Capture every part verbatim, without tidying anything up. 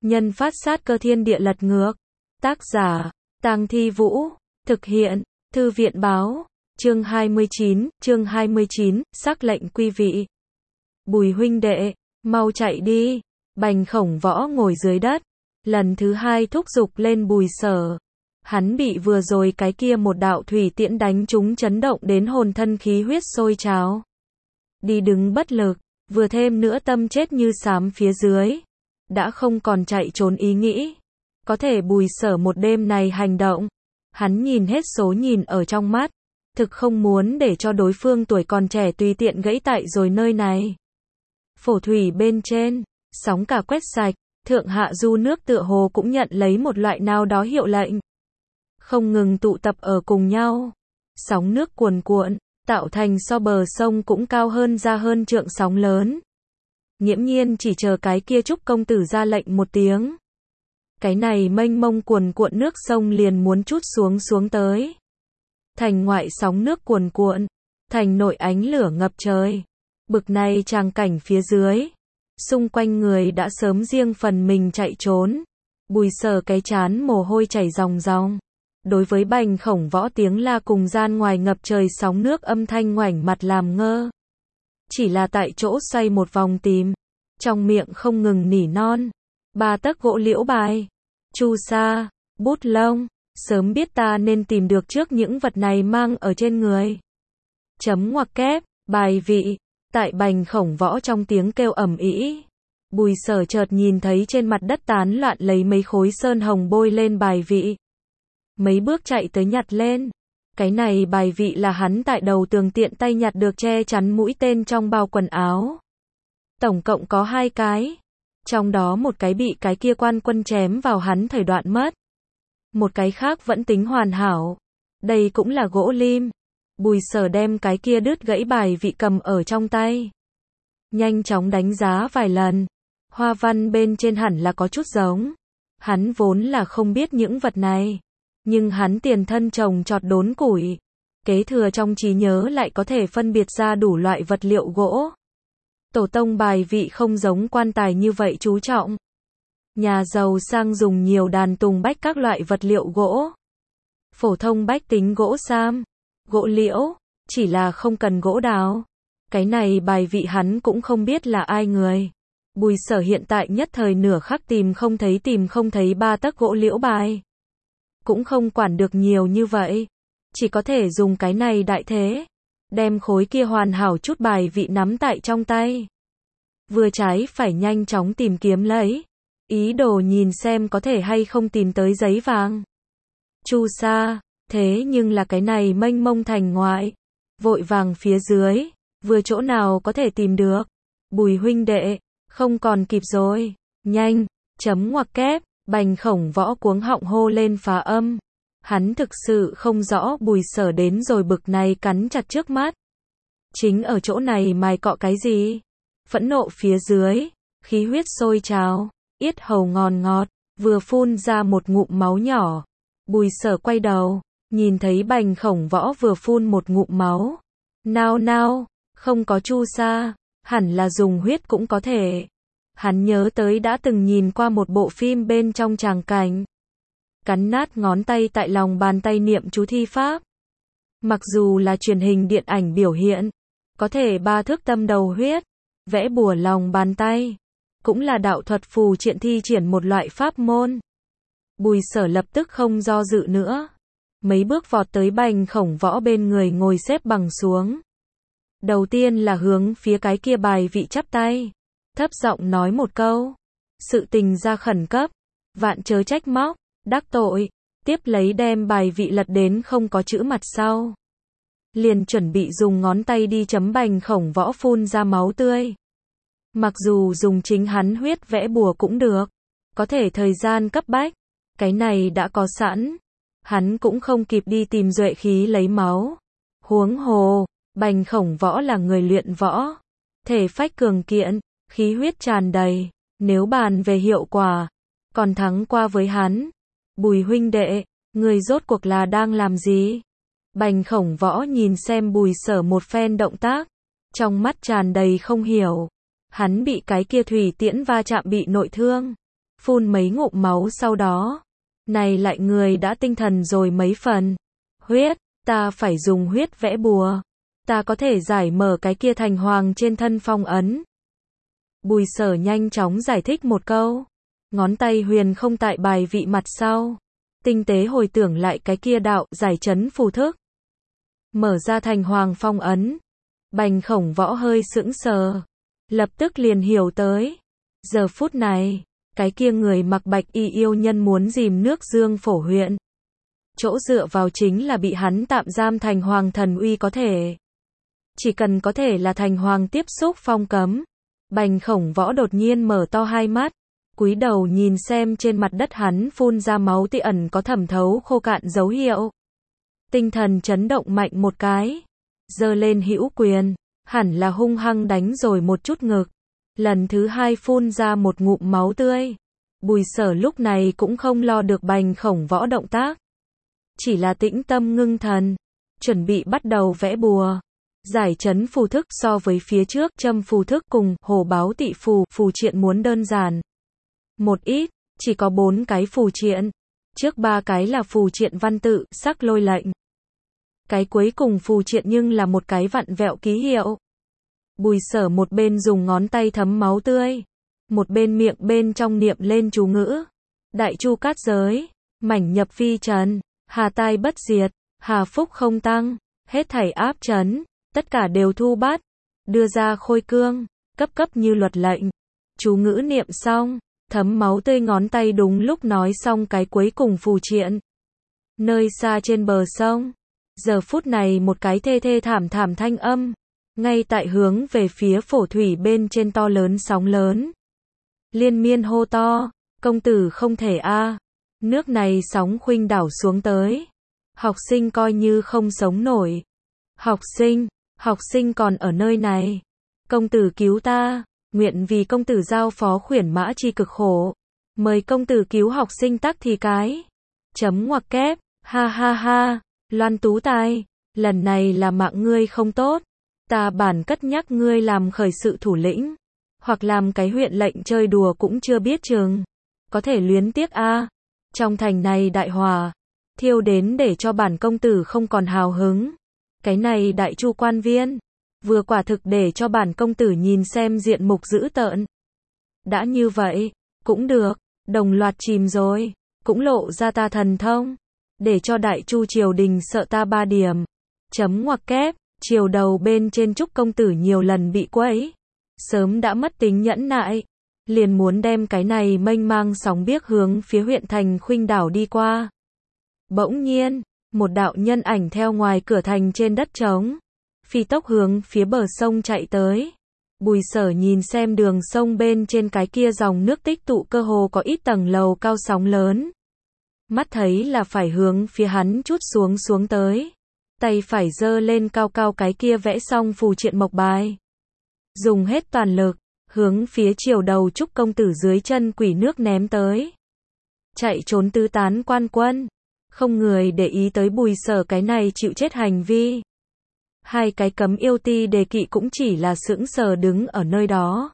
Nhân phát sát cơ thiên địa lật ngược. Tác giả, Tang Thi Vũ. Thực hiện, Thư viện báo. Chương hai mươi chín, chương hai mươi chín, sắc lệnh quý vị. Bùi huynh đệ, mau chạy đi. Bành Khổng Võ ngồi dưới đất, lần thứ hai thúc giục lên Bùi Sở. Hắn bị vừa rồi cái kia một đạo thủy tiễn đánh trúng, chấn động đến hồn thân khí huyết sôi trào. Đi đứng bất lực, vừa thêm nữa tâm chết như xám phía dưới. Đã không còn chạy trốn ý nghĩ. Có thể Bùi Sở một đêm này hành động, hắn nhìn hết số nhìn ở trong mắt, thực không muốn để cho đối phương tuổi còn trẻ tùy tiện gãy tại rồi nơi này. Phổ thủy bên trên, sóng cả quét sạch, thượng hạ du nước tựa hồ cũng nhận lấy một loại nào đó hiệu lệnh. Không ngừng tụ tập ở cùng nhau. Sóng nước cuồn cuộn, tạo thành so bờ sông cũng cao hơn ra hơn trượng sóng lớn. Nghiễm nhiên chỉ chờ cái kia Trúc công tử ra lệnh một tiếng. Cái này mênh mông cuồn cuộn nước sông liền muốn trút xuống xuống tới. Thành ngoại sóng nước cuồn cuộn, thành nội ánh lửa ngập trời. Bực này tràng cảnh phía dưới, xung quanh người đã sớm riêng phần mình chạy trốn. Bùi Sở cái chán mồ hôi chảy ròng ròng. Đối với Bành Khổng Võ tiếng la cùng gian ngoài ngập trời sóng nước âm thanh ngoảnh mặt làm ngơ. Chỉ là tại chỗ xoay một vòng tìm, trong miệng không ngừng nỉ non. Ba tấc gỗ liễu bài, chu sa, bút lông, sớm biết ta nên tìm được trước những vật này mang ở trên người. Chấm ngoặc kép, bài vị, tại Bành Khổng Võ trong tiếng kêu ầm ĩ. Bùi Sở chợt nhìn thấy trên mặt đất tán loạn lấy mấy khối sơn hồng bôi lên bài vị. Mấy bước chạy tới nhặt lên. Cái này bài vị là hắn tại đầu tường tiện tay nhặt được che chắn mũi tên trong bao quần áo. Tổng cộng có hai cái. Trong đó một cái bị cái kia quan quân chém vào hắn thời đoạn mất. Một cái khác vẫn tính hoàn hảo. Đây cũng là gỗ lim. Bùi Sở đem cái kia đứt gãy bài vị cầm ở trong tay. Nhanh chóng đánh giá vài lần. Hoa văn bên trên hẳn là có chút giống. Hắn vốn là không biết những vật này. Nhưng hắn tiền thân trồng trọt đốn củi. Kế thừa trong trí nhớ lại có thể phân biệt ra đủ loại vật liệu gỗ. Tổ tông bài vị không giống quan tài như vậy chú trọng. Nhà giàu sang dùng nhiều đàn tùng bách các loại vật liệu gỗ. Phổ thông bách tính gỗ sam, gỗ liễu, chỉ là không cần gỗ đào. Cái này bài vị hắn cũng không biết là ai người. Bùi Sở hiện tại nhất thời nửa khắc tìm không thấy tìm không thấy ba tấc gỗ liễu bài. Cũng không quản được nhiều như vậy. Chỉ có thể dùng cái này đại thế. Đem khối kia hoàn hảo chút bài vị nắm tại trong tay. Vừa trái phải nhanh chóng tìm kiếm lấy. Ý đồ nhìn xem có thể hay không tìm tới giấy vàng. Chu sa, thế nhưng là cái này mênh mông thành ngoại. Vội vàng phía dưới, vừa chỗ nào có thể tìm được. Bùi huynh đệ, không còn kịp rồi. Nhanh, chấm ngoặc kép. Bành Khổng Võ cuống họng hô lên phá âm. Hắn thực sự không rõ Bùi Sở đến rồi bực này cắn chặt trước mắt. Chính ở chỗ này mài cọ cái gì? Phẫn nộ phía dưới, khí huyết sôi trào, yết hầu ngòn ngọt, vừa phun ra một ngụm máu nhỏ. Bùi Sở quay đầu, nhìn thấy Bành Khổng Võ vừa phun một ngụm máu. Nao nao, không có chu sa, hẳn là dùng huyết cũng có thể. Hắn nhớ tới đã từng nhìn qua một bộ phim bên trong tràng cảnh. Cắn nát ngón tay tại lòng bàn tay niệm chú thi pháp. Mặc dù là truyền hình điện ảnh biểu hiện, có thể ba thước tâm đầu huyết, vẽ bùa lòng bàn tay, cũng là đạo thuật phù triện thi triển một loại pháp môn. Bùi Sở lập tức không do dự nữa. Mấy bước vọt tới Bành Khổng Võ bên người ngồi xếp bằng xuống. Đầu tiên là hướng phía cái kia bài vị chắp tay. Thấp giọng nói một câu. Sự tình ra khẩn cấp. Vạn chớ trách móc, đắc tội. Tiếp lấy đem bài vị lật đến không có chữ mặt sau. Liền chuẩn bị dùng ngón tay đi chấm Bành Khổng Võ phun ra máu tươi. Mặc dù dùng chính hắn huyết vẽ bùa cũng được. Có thể thời gian cấp bách. Cái này đã có sẵn. Hắn cũng không kịp đi tìm duệ khí lấy máu. Huống hồ, Bành Khổng Võ là người luyện võ. Thể phách cường kiện. Khí huyết tràn đầy, nếu bàn về hiệu quả, còn thắng qua với hắn. Bùi huynh đệ, người rốt cuộc là đang làm gì? Bành Khổng Võ nhìn xem Bùi Sở một phen động tác, trong mắt tràn đầy không hiểu. Hắn bị cái kia thủy tiễn va chạm bị nội thương. phun mấy ngụm máu sau đó. Này lại người đã tinh thần rồi mấy phần. Huyết, ta phải dùng huyết vẽ bùa. Ta có thể giải mở cái kia thành hoàng trên thân phong ấn. Bùi Sở nhanh chóng giải thích một câu. Ngón tay huyền không tại bài vị mặt sau. Tinh tế hồi tưởng lại cái kia đạo giải chấn phù thức. Mở ra thành hoàng phong ấn. Bành Khổng Võ hơi sững sờ. Lập tức liền hiểu tới. Giờ phút này, cái kia người mặc bạch y yêu nhân muốn dìm nước Dương Phổ huyện. Chỗ dựa vào chính là bị hắn tạm giam thành hoàng thần uy có thể. Chỉ cần có thể là thành hoàng tiếp xúc phong cấm. Bành Khổng Võ đột nhiên mở to hai mắt. Cúi đầu nhìn xem trên mặt đất hắn phun ra máu tươi ẩn có thẩm thấu khô cạn dấu hiệu. Tinh thần chấn động mạnh một cái. Giơ lên hữu quyền. Hẳn là hung hăng đánh rồi một chút ngực. Lần thứ hai phun ra một ngụm máu tươi. Bùi Sở lúc này cũng không lo được Bành Khổng Võ động tác. Chỉ là tĩnh tâm ngưng thần. Chuẩn bị bắt đầu vẽ bùa. Giải chấn phù thức so với phía trước châm phù thức cùng hồ báo tị phù, phù triện muốn đơn giản. Một ít, chỉ có bốn cái phù triện. Trước ba cái là phù triện văn tự, sắc lôi lệnh. Cái cuối cùng phù triện nhưng là một cái vặn vẹo ký hiệu. Bùi Sở một bên dùng ngón tay thấm máu tươi. Một bên miệng bên trong niệm lên chú ngữ. Đại chu cát giới, mảnh nhập vi trần, hà tai bất diệt, hà phúc không tăng, hết thảy áp trấn. Tất cả đều thu bắt, đưa ra khôi cương, cấp cấp như luật lệnh. Chú ngữ niệm xong, thấm máu tươi ngón tay đúng lúc nói xong cái cuối cùng phù triện. Nơi xa trên bờ sông, giờ phút này một cái thê thê thảm thảm thanh âm, ngay tại hướng về phía phổ thủy bên trên to lớn sóng lớn. Liên miên hô to, công tử không thể a, nước này sóng khuynh đảo xuống tới. Học sinh coi như không sống nổi. Học sinh, học sinh còn ở nơi này. Công tử cứu ta, nguyện vì công tử giao phó khuyển mã chi cực khổ. Mời công tử cứu học sinh tắc thì cái. Chấm ngoặc kép, ha ha ha, Loan Tú Tài, lần này là mạng ngươi không tốt. Ta bản cất nhắc ngươi làm khởi sự thủ lĩnh. Hoặc làm cái huyện lệnh chơi đùa cũng chưa biết chừng. Có thể luyến tiếc a. Trong thành này đại hòa, thiêu đến để cho bản công tử không còn hào hứng. Cái này đại chu quan viên, vừa quả thực để cho bản công tử nhìn xem diện mục dữ tợn. Đã như vậy, cũng được, đồng loạt chìm rồi, cũng lộ ra ta thần thông, để cho đại chu triều đình sợ ta ba điểm. Chấm ngoặc kép, triều đầu bên trên Trúc công tử nhiều lần bị quấy, sớm đã mất tính nhẫn nại, liền muốn đem cái này mênh mang sóng biếc hướng phía huyện thành khuynh đảo đi qua. Bỗng nhiên, một đạo nhân ảnh theo ngoài cửa thành trên đất trống, phi tốc hướng phía bờ sông chạy tới. Bùi Sở nhìn xem đường sông bên trên cái kia dòng nước tích tụ cơ hồ có ít tầng lầu cao sóng lớn. Mắt thấy là phải hướng phía hắn chút xuống xuống tới. Tay phải giơ lên cao cao cái kia vẽ xong phù triện mộc bài. Dùng hết toàn lực, hướng phía chiều đầu Trúc công tử dưới chân quỷ nước ném tới. Chạy trốn tứ tán quan quân. Không người để ý tới Bùi Sở cái này chịu chết hành vi. Hai cái cấm yêu ti đề kỵ cũng chỉ là sững sờ đứng ở nơi đó.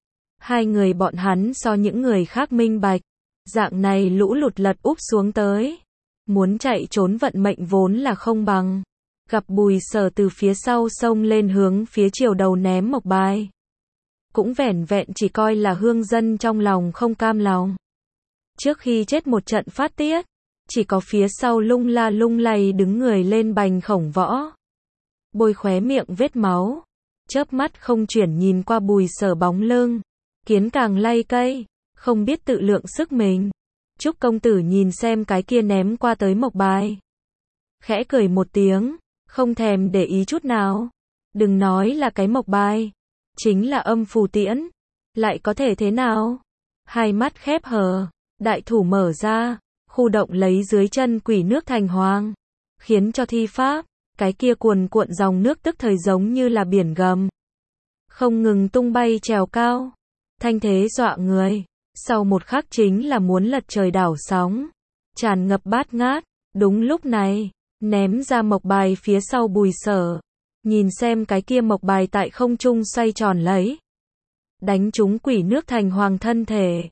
Hai người bọn hắn so những người khác minh bạch. Dạng này lũ lụt lật úp xuống tới. Muốn chạy trốn vận mệnh vốn là không bằng. Gặp Bùi Sở từ phía sau sông lên hướng phía chiều đầu ném mộc bài. Cũng vẻn vẹn chỉ coi là hương dân trong lòng không cam lòng. Trước khi chết một trận phát tiết. Chỉ có phía sau lung la lung lay đứng người lên Bành Khổng Võ. Bôi khóe miệng vết máu. Chớp mắt không chuyển nhìn qua Bùi Sở bóng lưng. Kiến càng lay cây. Không biết tự lượng sức mình. Trúc công tử nhìn xem cái kia ném qua tới mộc bài. Khẽ cười một tiếng. Không thèm để ý chút nào. Đừng nói là cái mộc bài. Chính là âm phù tiễn. Lại có thể thế nào? Hai mắt khép hờ. Đại thủ mở ra. Khu động lấy dưới chân quỷ nước thành hoàng. Khiến cho thi pháp. Cái kia cuồn cuộn dòng nước tức thời giống như là biển gầm. Không ngừng tung bay trèo cao. Thanh thế dọa người. Sau một khắc chính là muốn lật trời đảo sóng. Tràn ngập bát ngát. Đúng lúc này. Ném ra mộc bài phía sau Bùi Sở. Nhìn xem cái kia mộc bài tại không trung xoay tròn lấy. Đánh trúng quỷ nước thành hoàng thân thể.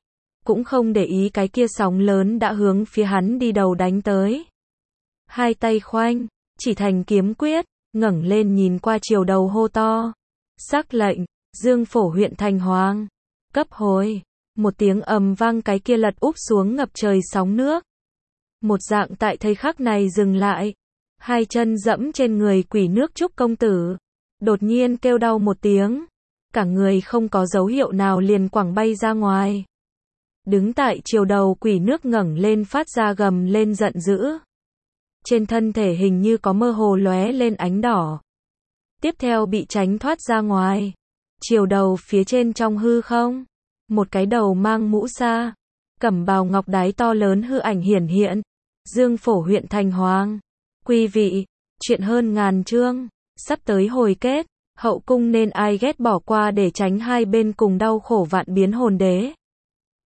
cũng không để ý cái kia sóng lớn đã hướng phía hắn đi đầu đánh tới. Hai tay khoanh, chỉ thành kiếm quyết, ngẩng lên nhìn qua triều đầu hô to. Sắc lệnh, Dương Phổ huyện thành hoàng. Cấp hồi, một tiếng ầm vang cái kia lật úp xuống ngập trời sóng nước. Một dạng tại thời khắc này dừng lại. Hai chân dẫm trên người quỷ nước Trúc công tử. Đột nhiên kêu đau một tiếng. Cả người không có dấu hiệu nào liền quẳng bay ra ngoài. Đứng tại triều đầu quỷ nước ngẩng lên phát ra gầm lên giận dữ. Trên thân thể hình như có mơ hồ lóe lên ánh đỏ. Tiếp theo bị tránh thoát ra ngoài. Triều đầu phía trên trong hư không. Một cái đầu mang mũ sa. Cẩm bào ngọc đái to lớn hư ảnh hiển hiện. Dương Phổ huyện thành hoàng. Quý vị, chuyện hơn ngàn chương. Sắp tới hồi kết. Hậu cung nên ai ghét bỏ qua để tránh hai bên cùng đau khổ vạn biến hồn đế.